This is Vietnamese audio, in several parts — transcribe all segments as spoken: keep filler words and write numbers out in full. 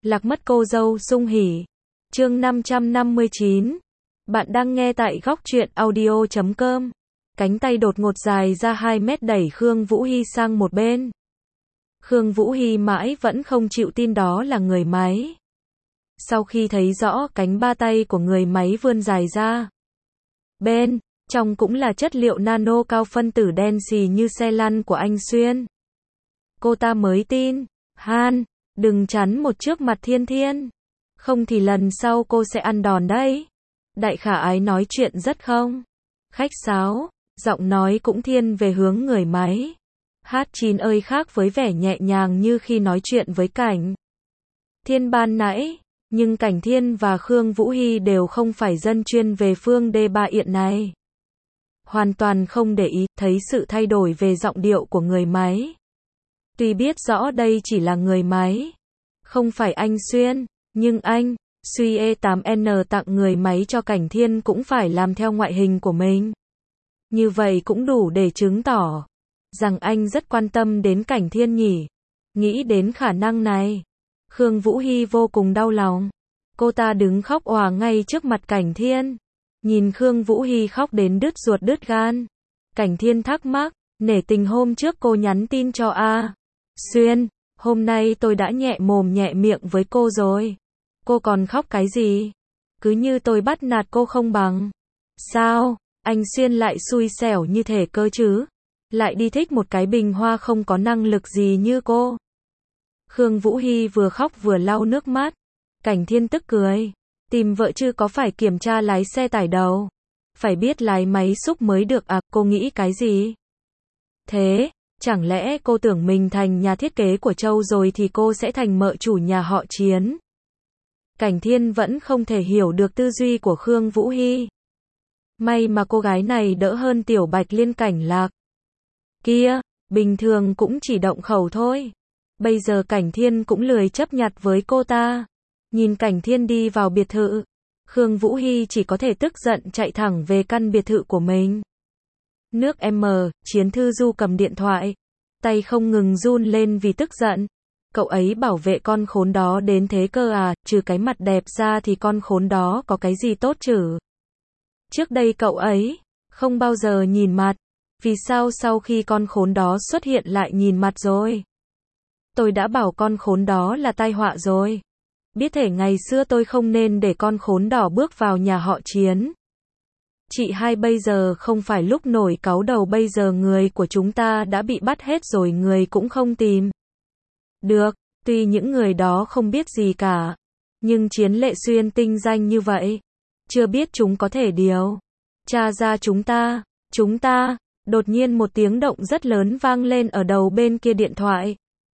Lạc mất cô dâu Sung Hỉ. Chương năm trăm năm mươi chín. Bạn đang nghe tại góc truyện audio chấm com. Cánh tay đột ngột dài ra hai mét đẩy Khương Vũ Hi sang một bên. Khương Vũ Hi mãi vẫn không chịu tin đó là người máy. Sau khi thấy rõ cánh ba tay của người máy vươn dài ra, bên trong cũng là chất liệu nano cao phân tử đen xì như xe lăn của anh Xuyên, cô ta mới tin. Han, đừng chắn một trước mặt Thiên Thiên, không thì lần sau cô sẽ ăn đòn đấy. Đại khả ái nói chuyện rất không khách sáo, giọng nói cũng thiên về hướng người máy. Hát chín ơi khác với vẻ nhẹ nhàng như khi nói chuyện với Cảnh Thiên ban nãy, nhưng Cảnh Thiên và Khương Vũ Hi đều không phải dân chuyên về phương đê ba Yện này. Hoàn toàn không để ý, thấy sự thay đổi về giọng điệu của người máy. Tuy biết rõ đây chỉ là người máy, không phải anh Xuyên, nhưng anh, Suy E tám N tặng người máy cho Cảnh Thiên cũng phải làm theo ngoại hình của mình. Như vậy cũng đủ để chứng tỏ rằng anh rất quan tâm đến Cảnh Thiên nhỉ. Nghĩ đến khả năng này, Khương Vũ Hi vô cùng đau lòng. Cô ta đứng khóc òa ngay trước mặt Cảnh Thiên. Nhìn Khương Vũ Hi khóc đến đứt ruột đứt gan, Cảnh Thiên thắc mắc, nể tình hôm trước cô nhắn tin cho A Xuyên, hôm nay tôi đã nhẹ mồm nhẹ miệng với cô rồi. Cô còn khóc cái gì? Cứ như tôi bắt nạt cô không bằng. Sao, anh Xuyên lại xui xẻo như thể cơ chứ? Lại đi thích một cái bình hoa không có năng lực gì như cô. Khương Vũ Hi vừa khóc vừa lau nước mắt. Cảnh Thiên tức cười. Tìm vợ chứ có phải kiểm tra lái xe tải đâu. Phải biết lái máy xúc mới được à, cô nghĩ cái gì? Thế, chẳng lẽ cô tưởng mình thành nhà thiết kế của Châu rồi thì cô sẽ thành mợ chủ nhà họ Chiến? Cảnh Thiên vẫn không thể hiểu được tư duy của Khương Vũ Hi. May mà cô gái này đỡ hơn tiểu Bạch Liên Cảnh Lạc kia, bình thường cũng chỉ động khẩu thôi. Bây giờ Cảnh Thiên cũng lười chấp nhặt với cô ta. Nhìn Cảnh Thiên đi vào biệt thự, Khương Vũ Hi chỉ có thể tức giận chạy thẳng về căn biệt thự của mình. Nước M, Chiến Thư Du cầm điện thoại, tay không ngừng run lên vì tức giận. Cậu ấy bảo vệ con khốn đó đến thế cơ à, trừ cái mặt đẹp ra thì con khốn đó có cái gì tốt chứ? Trước đây cậu ấy không bao giờ nhìn mặt, vì sao sau khi con khốn đó xuất hiện lại nhìn mặt rồi? Tôi đã bảo con khốn đó là tai họa rồi. Biết thể ngày xưa tôi không nên để con khốn đỏ bước vào nhà họ Chiến. Chị hai bây giờ không phải lúc nổi cáu đầu, bây giờ người của chúng ta đã bị bắt hết rồi, người cũng không tìm được. Tuy những người đó không biết gì cả, nhưng Chiến Lệ Xuyên tinh danh như vậy, chưa biết chúng có thể điều tra ra chúng ta. Chúng ta, đột nhiên một tiếng động rất lớn vang lên ở đầu bên kia điện thoại.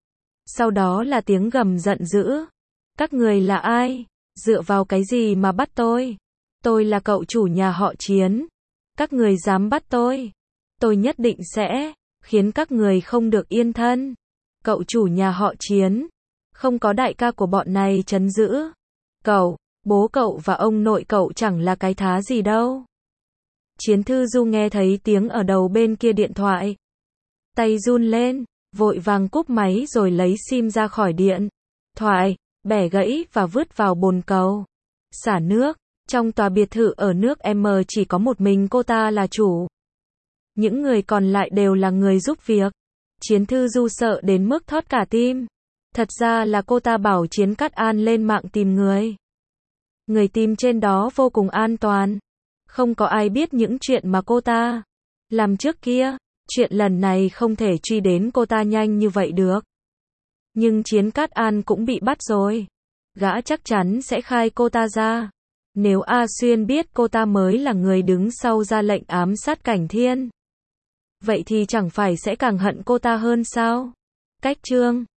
Sau đó là tiếng gầm giận dữ. Các người là ai? Dựa vào cái gì mà bắt tôi? Tôi là cậu chủ nhà họ Chiến. Các người dám bắt tôi? Tôi nhất định sẽ khiến các người không được yên thân. Cậu chủ nhà họ Chiến, không có đại ca của bọn này trấn giữ cậu, bố cậu và ông nội cậu chẳng là cái thá gì đâu. Chiến Thư Du nghe thấy tiếng ở đầu bên kia điện thoại, tay run lên, vội vàng cúp máy rồi lấy sim ra khỏi điện thoại, bẻ gãy và vứt vào bồn cầu xả nước. Trong tòa biệt thự ở nước M chỉ có một mình cô ta là chủ. Những người còn lại đều là người giúp việc. Chiến Thư Du sợ đến mức thót cả tim. Thật ra là cô ta bảo Chiến Cát An lên mạng tìm người. Người tìm trên đó vô cùng an toàn. Không có ai biết những chuyện mà cô ta làm trước kia. Chuyện lần này không thể truy đến cô ta nhanh như vậy được. Nhưng Chiến Cát An cũng bị bắt rồi. Gã chắc chắn sẽ khai cô ta ra. Nếu A Xuyên biết cô ta mới là người đứng sau ra lệnh ám sát Cảnh Thiên, vậy thì chẳng phải sẽ càng hận cô ta hơn sao? Cách chương